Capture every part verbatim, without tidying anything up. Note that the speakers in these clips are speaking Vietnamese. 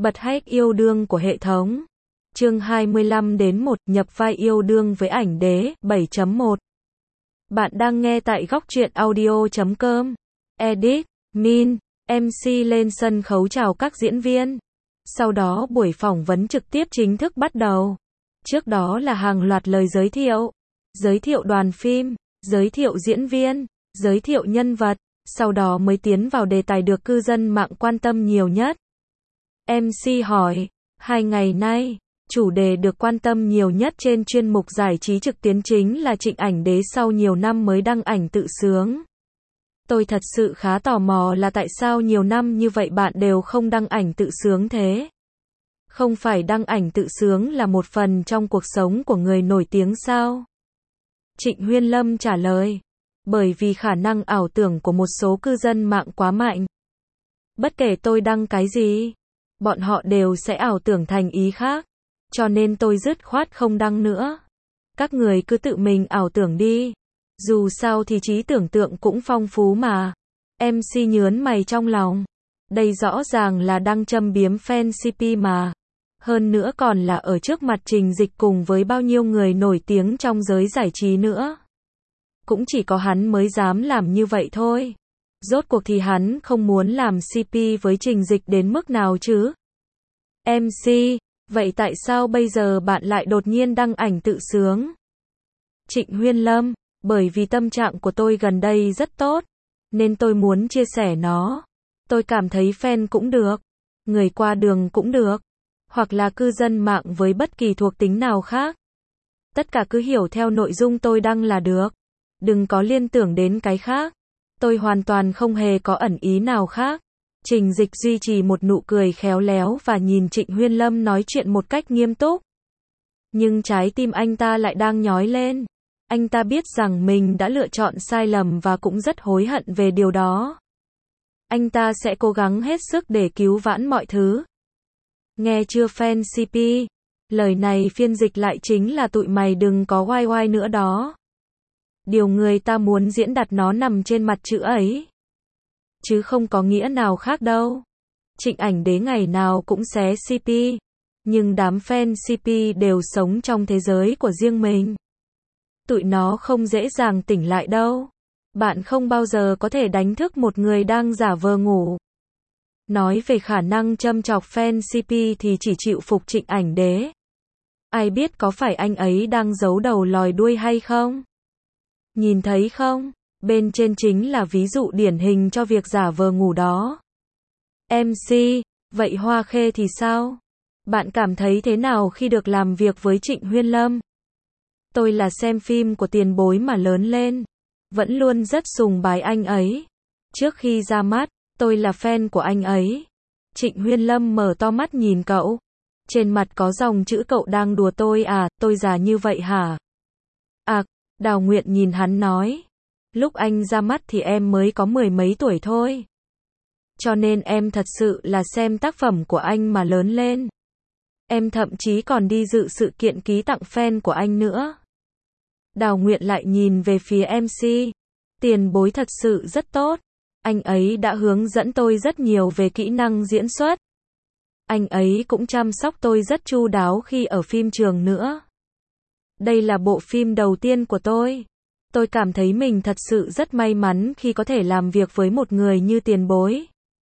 Bật hack yêu đương của hệ thống. Chương hai mươi lăm đến một, nhập vai yêu đương với ảnh đế, bảy chấm một. Bạn đang nghe tại góc truyện audio chấm com. Edit, Min, em xê lên sân khấu chào các diễn viên. Sau đó buổi phỏng vấn trực tiếp chính thức bắt đầu. Trước đó là hàng loạt lời giới thiệu. Giới thiệu đoàn phim, giới thiệu diễn viên, giới thiệu nhân vật, sau đó mới tiến vào đề tài được cư dân mạng quan tâm nhiều nhất. em xê hỏi, hai ngày nay, chủ đề được quan tâm nhiều nhất trên chuyên mục giải trí trực tuyến chính là Trịnh Ảnh Đế sau nhiều năm mới đăng ảnh tự sướng. Tôi thật sự khá tò mò là tại sao nhiều năm như vậy bạn đều không đăng ảnh tự sướng thế? Không phải đăng ảnh tự sướng là một phần trong cuộc sống của người nổi tiếng sao? Trịnh Huyên Lâm trả lời, bởi vì khả năng ảo tưởng của một số cư dân mạng quá mạnh. Bất kể tôi đăng cái gì, bọn họ đều sẽ ảo tưởng thành ý khác. Cho nên tôi dứt khoát không đăng nữa. Các người cứ tự mình ảo tưởng đi. Dù sao thì trí tưởng tượng cũng phong phú mà. em xê nhớn mày trong lòng. Đây rõ ràng là đang châm biếm fan xê pê mà. Hơn nữa còn là ở trước mặt Trình Dịch cùng với bao nhiêu người nổi tiếng trong giới giải trí nữa. Cũng chỉ có hắn mới dám làm như vậy thôi. Rốt cuộc thì hắn không muốn làm xê pê với Trình Dịch đến mức nào chứ? em xê, vậy tại sao bây giờ bạn lại đột nhiên đăng ảnh tự sướng? Trịnh Huyên Lâm, bởi vì tâm trạng của tôi gần đây rất tốt, nên tôi muốn chia sẻ nó. Tôi cảm thấy fan cũng được, người qua đường cũng được, hoặc là cư dân mạng với bất kỳ thuộc tính nào khác. Tất cả cứ hiểu theo nội dung tôi đăng là được. Đừng có liên tưởng đến cái khác. Tôi hoàn toàn không hề có ẩn ý nào khác. Trình Dịch duy trì một nụ cười khéo léo và nhìn Trịnh Huyên Lâm nói chuyện một cách nghiêm túc. Nhưng trái tim anh ta lại đang nhói lên. Anh ta biết rằng mình đã lựa chọn sai lầm và cũng rất hối hận về điều đó. Anh ta sẽ cố gắng hết sức để cứu vãn mọi thứ. Nghe chưa fan xê pê? Lời này phiên dịch lại chính là tụi mày đừng có oai oai nữa đó. Điều người ta muốn diễn đạt nó nằm trên mặt chữ ấy. Chứ không có nghĩa nào khác đâu. Trịnh Ảnh Đế ngày nào cũng xé xê pê. Nhưng đám fan xê pê đều sống trong thế giới của riêng mình. Tụi nó không dễ dàng tỉnh lại đâu. Bạn không bao giờ có thể đánh thức một người đang giả vờ ngủ. Nói về khả năng châm chọc fan xê pê thì chỉ chịu phục Trịnh Ảnh Đế. Ai biết có phải anh ấy đang giấu đầu lòi đuôi hay không? Nhìn thấy không? Bên trên chính là ví dụ điển hình cho việc giả vờ ngủ đó. em xê, vậy Hoa Khê thì sao? Bạn cảm thấy thế nào khi được làm việc với Trịnh Huyên Lâm? Tôi là xem phim của tiền bối mà lớn lên. Vẫn luôn rất sùng bái anh ấy. Trước khi ra mắt, tôi là fan của anh ấy. Trịnh Huyên Lâm mở to mắt nhìn cậu. Trên mặt có dòng chữ cậu đang đùa tôi à, tôi già như vậy hả? À, Đào Nguyện nhìn hắn nói. Lúc anh ra mắt thì em mới có mười mấy tuổi thôi. Cho nên em thật sự là xem tác phẩm của anh mà lớn lên. Em thậm chí còn đi dự sự kiện ký tặng fan của anh nữa. Đào Nguyện lại nhìn về phía em xê. Tiền bối thật sự rất tốt. Anh ấy đã hướng dẫn tôi rất nhiều về kỹ năng diễn xuất. Anh ấy cũng chăm sóc tôi rất chu đáo khi ở phim trường nữa. Đây là bộ phim đầu tiên của tôi. Tôi cảm thấy mình thật sự rất may mắn khi có thể làm việc với một người như tiền bối.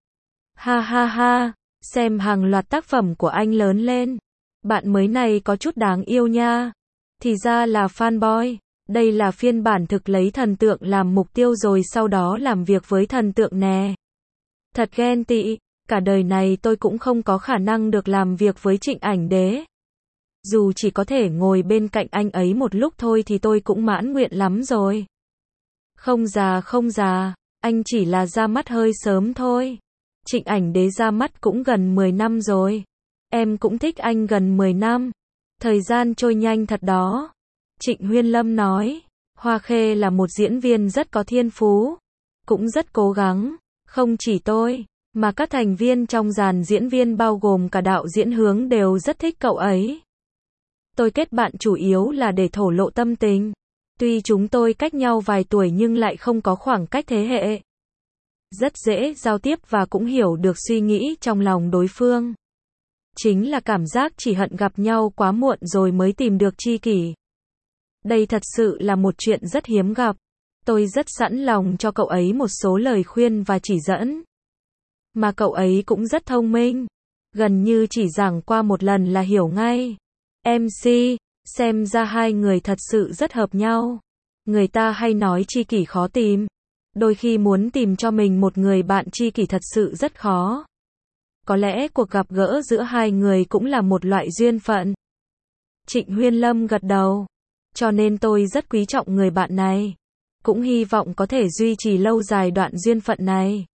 Ha ha ha, xem hàng loạt tác phẩm của anh lớn lên. Bạn mới này có chút đáng yêu nha. Thì ra là fanboy. Đây là phiên bản thực lấy thần tượng làm mục tiêu rồi sau đó làm việc với thần tượng nè. Thật ghen tị, cả đời này tôi cũng không có khả năng được làm việc với Trịnh Ảnh Đế. Dù chỉ có thể ngồi bên cạnh anh ấy một lúc thôi thì tôi cũng mãn nguyện lắm rồi. Không già không già, anh chỉ là ra mắt hơi sớm thôi. Trịnh Ảnh Đế ra mắt cũng gần mười năm rồi. Em cũng thích anh gần mười năm. Thời gian trôi nhanh thật đó. Trịnh Huyên Lâm nói, Hoa Khê là một diễn viên rất có thiên phú. Cũng rất cố gắng. Không chỉ tôi, mà các thành viên trong dàn diễn viên bao gồm cả đạo diễn Hướng đều rất thích cậu ấy. Tôi kết bạn chủ yếu là để thổ lộ tâm tình. Tuy chúng tôi cách nhau vài tuổi nhưng lại không có khoảng cách thế hệ. Rất dễ giao tiếp và cũng hiểu được suy nghĩ trong lòng đối phương. chính là cảm giác chỉ hận gặp nhau quá muộn rồi mới tìm được tri kỷ. Đây thật sự là một chuyện rất hiếm gặp. Tôi rất sẵn lòng cho cậu ấy một số lời khuyên và chỉ dẫn. Mà cậu ấy cũng rất thông minh. Gần như chỉ giảng qua một lần là hiểu ngay. em xê, xem ra hai người thật sự rất hợp nhau. Người ta hay nói tri kỷ khó tìm. Đôi khi muốn tìm cho mình một người bạn tri kỷ thật sự rất khó. Có lẽ cuộc gặp gỡ giữa hai người cũng là một loại duyên phận. Trịnh Huyên Lâm gật đầu. Cho nên tôi rất quý trọng người bạn này. Cũng hy vọng có thể duy trì lâu dài đoạn duyên phận này.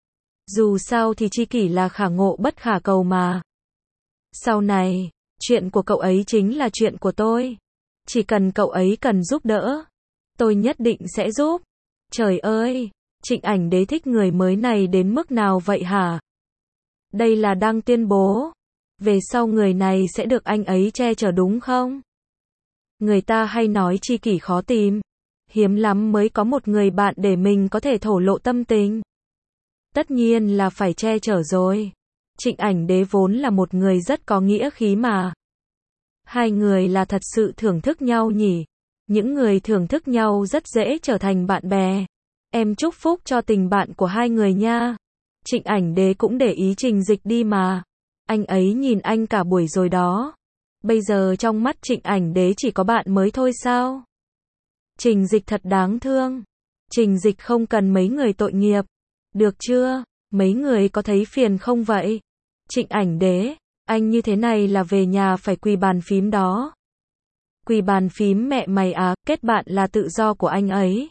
Dù sao thì tri kỷ là khả ngộ bất khả cầu mà. Sau này, chuyện của cậu ấy chính là chuyện của tôi. Chỉ cần cậu ấy cần giúp đỡ, tôi nhất định sẽ giúp. Trời ơi, Trịnh Ảnh Đế thích người mới này đến mức nào vậy hả? Đây là đang tuyên bố. Về sau người này sẽ được anh ấy che chở đúng không? Người ta hay nói tri kỷ khó tìm. Hiếm lắm mới có một người bạn để mình có thể thổ lộ tâm tình. Tất nhiên là phải che chở rồi. Trịnh Ảnh Đế vốn là một người rất có nghĩa khí mà. Hai người là thật sự thưởng thức nhau nhỉ? Những người thưởng thức nhau rất dễ trở thành bạn bè. Em chúc phúc cho tình bạn của hai người nha. Trịnh Ảnh Đế cũng để ý Trình Dịch đi mà. Anh ấy nhìn anh cả buổi rồi đó. Bây giờ trong mắt Trịnh Ảnh Đế chỉ có bạn mới thôi sao? Trình Dịch thật đáng thương. Trình Dịch không cần mấy người tội nghiệp. Được chưa? Mấy người có thấy phiền không vậy? Trịnh Ảnh Đế, anh như thế này là về nhà phải quỳ bàn phím đó. Quỳ bàn phím mẹ mày à, kết bạn là tự do của anh ấy.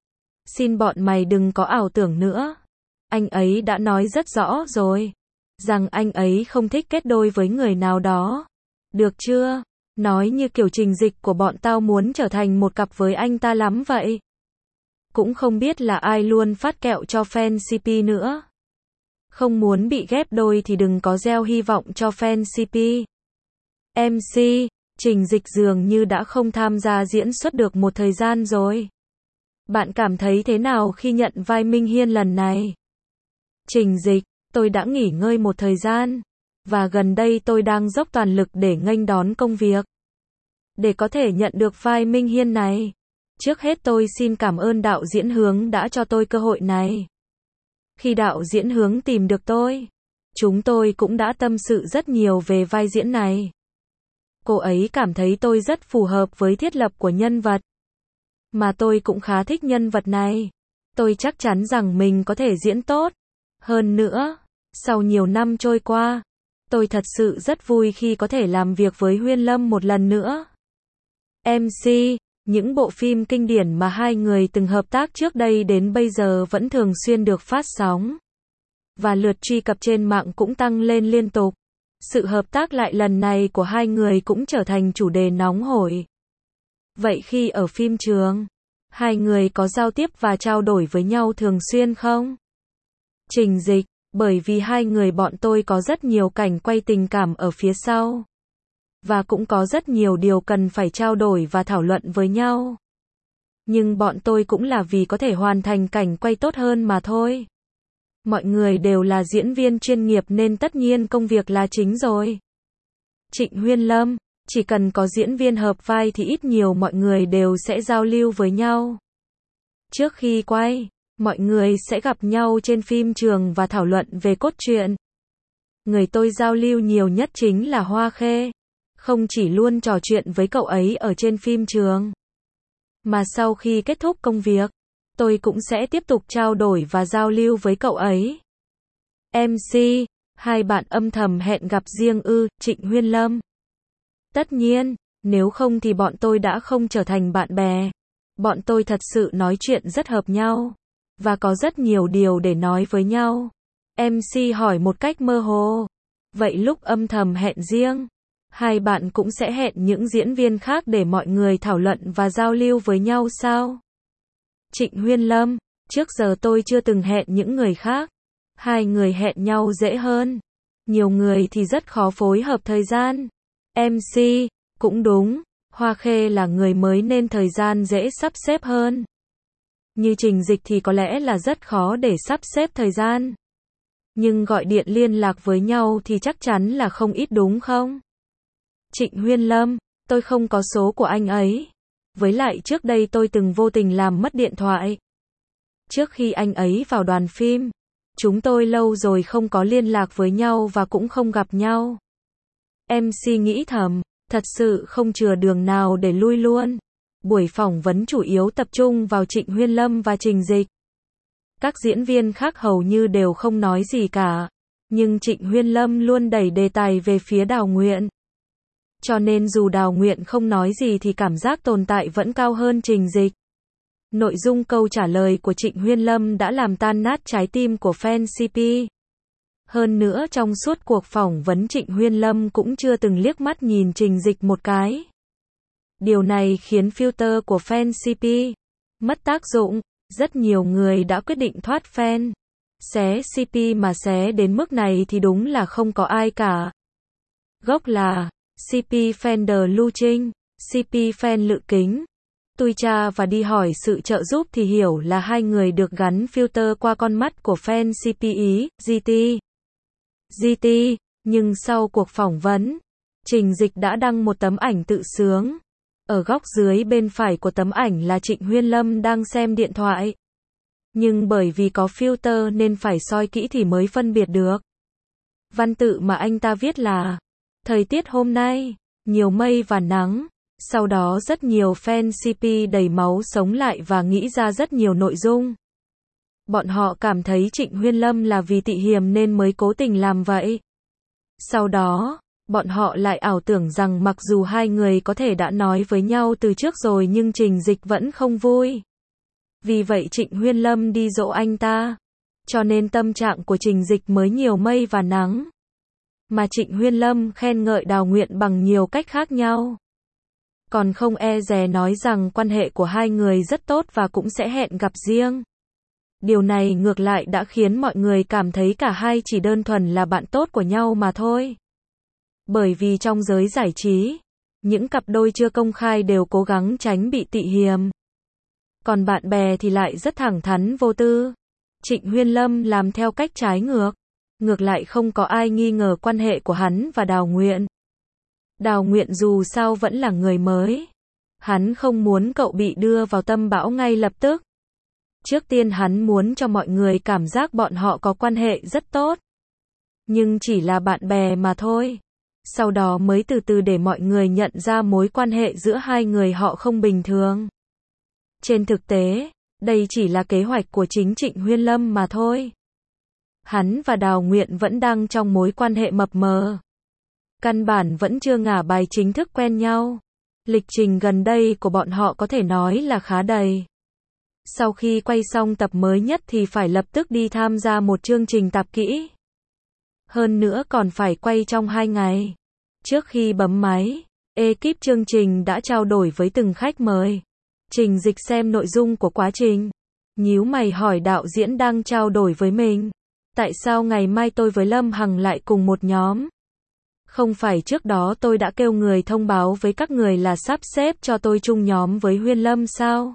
Xin bọn mày đừng có ảo tưởng nữa. Anh ấy đã nói rất rõ rồi. Rằng anh ấy không thích kết đôi với người nào đó. Được chưa? Nói như kiểu Trình Dịch của bọn tao muốn trở thành một cặp với anh ta lắm vậy. Cũng không biết là ai luôn phát kẹo cho fan xê pê nữa. Không muốn bị ghép đôi thì đừng có gieo hy vọng cho fan xê pê. em xê, Trình Dịch dường như đã không tham gia diễn xuất được một thời gian rồi. Bạn cảm thấy thế nào khi nhận vai Minh Hiên lần này? Trình Dịch, tôi đã nghỉ ngơi một thời gian. Và gần đây tôi đang dốc toàn lực để nghênh đón công việc. Để có thể nhận được vai Minh Hiên này. Trước hết tôi xin cảm ơn đạo diễn Hướng đã cho tôi cơ hội này. Khi đạo diễn Hướng tìm được tôi, chúng tôi cũng đã tâm sự rất nhiều về vai diễn này. Cô ấy cảm thấy tôi rất phù hợp với thiết lập của nhân vật. Mà tôi cũng khá thích nhân vật này. Tôi chắc chắn rằng mình có thể diễn tốt. Hơn nữa, sau nhiều năm trôi qua, tôi thật sự rất vui khi có thể làm việc với Huyên Lâm một lần nữa. em xê, những bộ phim kinh điển mà hai người từng hợp tác trước đây đến bây giờ vẫn thường xuyên được phát sóng. Và lượt truy cập trên mạng cũng tăng lên liên tục. Sự hợp tác lại lần này của hai người cũng trở thành chủ đề nóng hổi. Vậy khi ở phim trường, hai người có giao tiếp và trao đổi với nhau thường xuyên không? Trình Dịch, bởi vì hai người bọn tôi có rất nhiều cảnh quay tình cảm ở phía sau. Và cũng có rất nhiều điều cần phải trao đổi và thảo luận với nhau. Nhưng bọn tôi cũng là vì có thể hoàn thành cảnh quay tốt hơn mà thôi. Mọi người đều là diễn viên chuyên nghiệp nên tất nhiên công việc là chính rồi. Trịnh Huyên Lâm, chỉ cần có diễn viên hợp vai thì ít nhiều mọi người đều sẽ giao lưu với nhau. Trước khi quay, mọi người sẽ gặp nhau trên phim trường và thảo luận về cốt truyện. Người tôi giao lưu nhiều nhất chính là Hoa Khê. Không chỉ luôn trò chuyện với cậu ấy ở trên phim trường, mà sau khi kết thúc công việc, tôi cũng sẽ tiếp tục trao đổi và giao lưu với cậu ấy. em xê, hai bạn âm thầm hẹn gặp riêng ư? Trịnh Huyên Lâm. Tất nhiên, nếu không thì bọn tôi đã không trở thành bạn bè. Bọn tôi thật sự nói chuyện rất hợp nhau, và có rất nhiều điều để nói với nhau. em xê hỏi một cách mơ hồ. Vậy lúc âm thầm hẹn riêng, hai bạn cũng sẽ hẹn những diễn viên khác để mọi người thảo luận và giao lưu với nhau sao? Trịnh Huyên Lâm, trước giờ tôi chưa từng hẹn những người khác. Hai người hẹn nhau dễ hơn. Nhiều người thì rất khó phối hợp thời gian. em xê, cũng đúng, Hoa Khê là người mới nên thời gian dễ sắp xếp hơn. Như Trình Dịch thì có lẽ là rất khó để sắp xếp thời gian. Nhưng gọi điện liên lạc với nhau thì chắc chắn là không ít đúng không? Trịnh Huyên Lâm, tôi không có số của anh ấy. Với lại trước đây tôi từng vô tình làm mất điện thoại. Trước khi anh ấy vào đoàn phim, chúng tôi lâu rồi không có liên lạc với nhau và cũng không gặp nhau. em xê nghĩ thầm, thật sự không chừa đường nào để lui luôn. Buổi phỏng vấn chủ yếu tập trung vào Trịnh Huyên Lâm và Trình Dịch. Các diễn viên khác hầu như đều không nói gì cả. Nhưng Trịnh Huyên Lâm luôn đẩy đề tài về phía Đào Nguyện. Cho nên dù Đào Nguyện không nói gì thì cảm giác tồn tại vẫn cao hơn Trình Dịch. Nội dung câu trả lời của Trịnh Huyên Lâm đã làm tan nát trái tim của fan xê pê. Hơn nữa trong suốt cuộc phỏng vấn Trịnh Huyên Lâm cũng chưa từng liếc mắt nhìn Trình Dịch một cái. Điều này khiến filter của fan xê pê mất tác dụng. Rất nhiều người đã quyết định thoát fan. Xé xê pê mà xé đến mức này thì đúng là không có ai cả. Gốc là xê pê Fender Lưu Trinh, xê pê Fan Lự Kính. Tôi tra và đi hỏi sự trợ giúp thì hiểu là hai người được gắn filter qua con mắt của fan xê pê Ý, giê tê. giê tê, nhưng sau cuộc phỏng vấn, Trình Dịch đã đăng một tấm ảnh tự sướng. Ở góc dưới bên phải của tấm ảnh là Trịnh Huyên Lâm đang xem điện thoại. Nhưng bởi vì có filter nên phải soi kỹ thì mới phân biệt được. Văn tự mà anh ta viết là: thời tiết hôm nay, nhiều mây và nắng. Sau đó rất nhiều fan xê pê đầy máu sống lại và nghĩ ra rất nhiều nội dung. Bọn họ cảm thấy Trịnh Huyên Lâm là vì tị hiềm nên mới cố tình làm vậy. Sau đó, bọn họ lại ảo tưởng rằng mặc dù hai người có thể đã nói với nhau từ trước rồi nhưng Trình Dịch vẫn không vui. Vì vậy Trịnh Huyên Lâm đi dỗ anh ta. Cho nên tâm trạng của Trình Dịch mới nhiều mây và nắng. Mà Trịnh Huyên Lâm khen ngợi Đào Nguyện bằng nhiều cách khác nhau. Còn không e dè nói rằng quan hệ của hai người rất tốt và cũng sẽ hẹn gặp riêng. Điều này ngược lại đã khiến mọi người cảm thấy cả hai chỉ đơn thuần là bạn tốt của nhau mà thôi. Bởi vì trong giới giải trí, những cặp đôi chưa công khai đều cố gắng tránh bị tị hiềm. Còn bạn bè thì lại rất thẳng thắn vô tư. Trịnh Huyên Lâm làm theo cách trái ngược. Ngược lại không có ai nghi ngờ quan hệ của hắn và Đào Nguyện. Đào Nguyện dù sao vẫn là người mới. Hắn không muốn cậu bị đưa vào tâm bão ngay lập tức. Trước tiên hắn muốn cho mọi người cảm giác bọn họ có quan hệ rất tốt. Nhưng chỉ là bạn bè mà thôi. Sau đó mới từ từ để mọi người nhận ra mối quan hệ giữa hai người họ không bình thường. Trên thực tế, đây chỉ là kế hoạch của chính Trịnh Huyên Lâm mà thôi. Hắn và Đào Nguyện vẫn đang trong mối quan hệ mập mờ. Căn bản vẫn chưa ngả bài chính thức quen nhau. Lịch trình gần đây của bọn họ có thể nói là khá đầy. Sau khi quay xong tập mới nhất thì phải lập tức đi tham gia một chương trình tạp kỹ. Hơn nữa còn phải quay trong hai ngày. Trước khi bấm máy, ekip chương trình đã trao đổi với từng khách mời. Trình Dịch xem nội dung của quá trình. Nhíu mày hỏi đạo diễn đang trao đổi với mình. Tại sao ngày mai tôi với Lâm Hằng lại cùng một nhóm? Không phải trước đó tôi đã kêu người thông báo với các người là sắp xếp cho tôi chung nhóm với Huyên Lâm sao?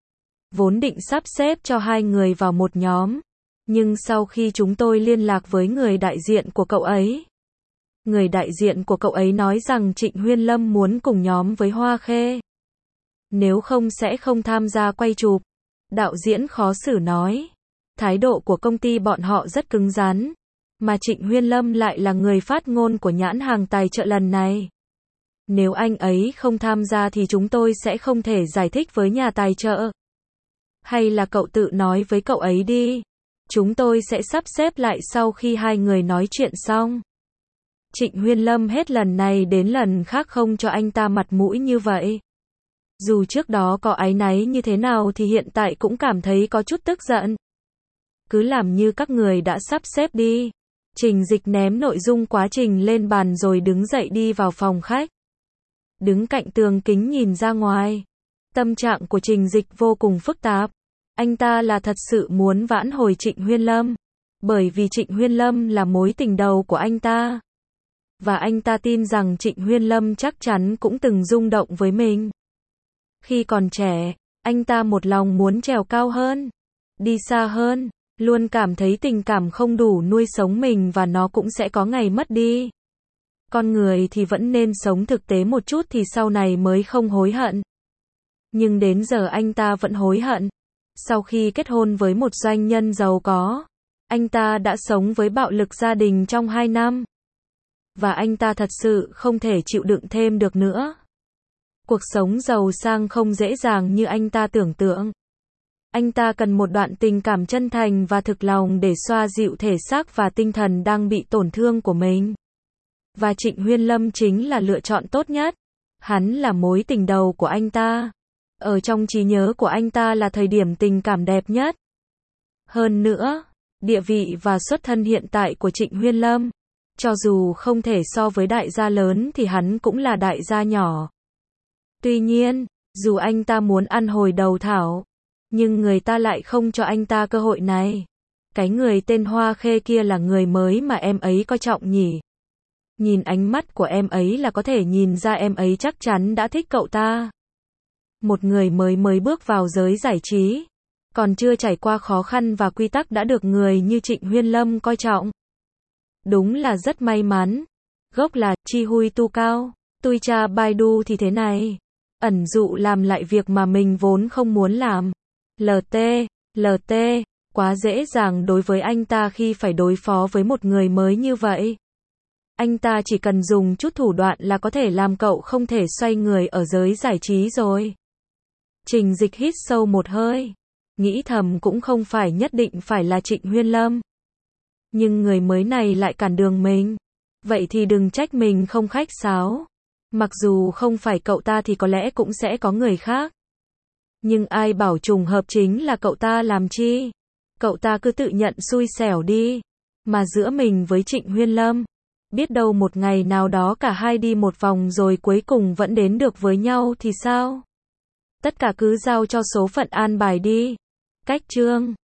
Vốn định sắp xếp cho hai người vào một nhóm. Nhưng sau khi chúng tôi liên lạc với người đại diện của cậu ấy, người đại diện của cậu ấy nói rằng Trịnh Huyên Lâm muốn cùng nhóm với Hoa Khê. Nếu không sẽ không tham gia quay chụp. Đạo diễn khó xử nói. Thái độ của công ty bọn họ rất cứng rắn. Mà Trịnh Huyên Lâm lại là người phát ngôn của nhãn hàng tài trợ lần này. Nếu anh ấy không tham gia thì chúng tôi sẽ không thể giải thích với nhà tài trợ. Hay là cậu tự nói với cậu ấy đi. Chúng tôi sẽ sắp xếp lại sau khi hai người nói chuyện xong. Trịnh Huyên Lâm hết lần này đến lần khác không cho anh ta mặt mũi như vậy. Dù trước đó có áy náy như thế nào thì hiện tại cũng cảm thấy có chút tức giận. Cứ làm như các người đã sắp xếp đi. Trình Dịch ném nội dung quá trình lên bàn rồi đứng dậy đi vào phòng khách. Đứng cạnh tường kính nhìn ra ngoài. Tâm trạng của Trình Dịch vô cùng phức tạp. Anh ta là thật sự muốn vãn hồi Trịnh Huyên Lâm. Bởi vì Trịnh Huyên Lâm là mối tình đầu của anh ta. Và anh ta tin rằng Trịnh Huyên Lâm chắc chắn cũng từng rung động với mình. Khi còn trẻ, anh ta một lòng muốn trèo cao hơn, đi xa hơn. Luôn cảm thấy tình cảm không đủ nuôi sống mình và nó cũng sẽ có ngày mất đi. Con người thì vẫn nên sống thực tế một chút thì sau này mới không hối hận. Nhưng đến giờ anh ta vẫn hối hận. Sau khi kết hôn với một doanh nhân giàu có, anh ta đã sống với bạo lực gia đình trong hai năm. Và anh ta thật sự không thể chịu đựng thêm được nữa. Cuộc sống giàu sang không dễ dàng như anh ta tưởng tượng. Anh ta cần một đoạn tình cảm chân thành và thực lòng để xoa dịu thể xác và tinh thần đang bị tổn thương của mình. Và Trịnh Huyên Lâm chính là lựa chọn tốt nhất. Hắn là mối tình đầu của anh ta. Ở trong trí nhớ của anh ta là thời điểm tình cảm đẹp nhất. Hơn nữa, địa vị và xuất thân hiện tại của Trịnh Huyên Lâm, cho dù không thể so với đại gia lớn thì hắn cũng là đại gia nhỏ. Tuy nhiên, dù anh ta muốn ăn hồi đầu thảo, nhưng người ta lại không cho anh ta cơ hội này. Cái người tên Hoa Khê kia là người mới mà em ấy coi trọng nhỉ? Nhìn ánh mắt của em ấy là có thể nhìn ra em ấy chắc chắn đã thích cậu ta. Một người mới mới bước vào giới giải trí, còn chưa trải qua khó khăn và quy tắc đã được người như Trịnh Huyên Lâm coi trọng. Đúng là rất may mắn. Gốc là Chi Hui Tu Cao, Tui Cha Baidu thì thế này. Ẩn dụ làm lại việc mà mình vốn không muốn làm. lờ tê, lờ tê, quá dễ dàng đối với anh ta khi phải đối phó với một người mới như vậy. Anh ta chỉ cần dùng chút thủ đoạn là có thể làm cậu không thể xoay người ở giới giải trí rồi. Trình Dịch hít sâu một hơi. Nghĩ thầm cũng không phải nhất định phải là Trịnh Huyên Lâm. Nhưng người mới này lại cản đường mình. Vậy thì đừng trách mình không khách sáo. Mặc dù không phải cậu ta thì có lẽ cũng sẽ có người khác. Nhưng ai bảo trùng hợp chính là cậu ta làm chi? Cậu ta cứ tự nhận xui xẻo đi. Mà giữa mình với Trịnh Huyên Lâm, biết đâu một ngày nào đó cả hai đi một vòng rồi cuối cùng vẫn đến được với nhau thì sao? Tất cả cứ giao cho số phận an bài đi. Cách chương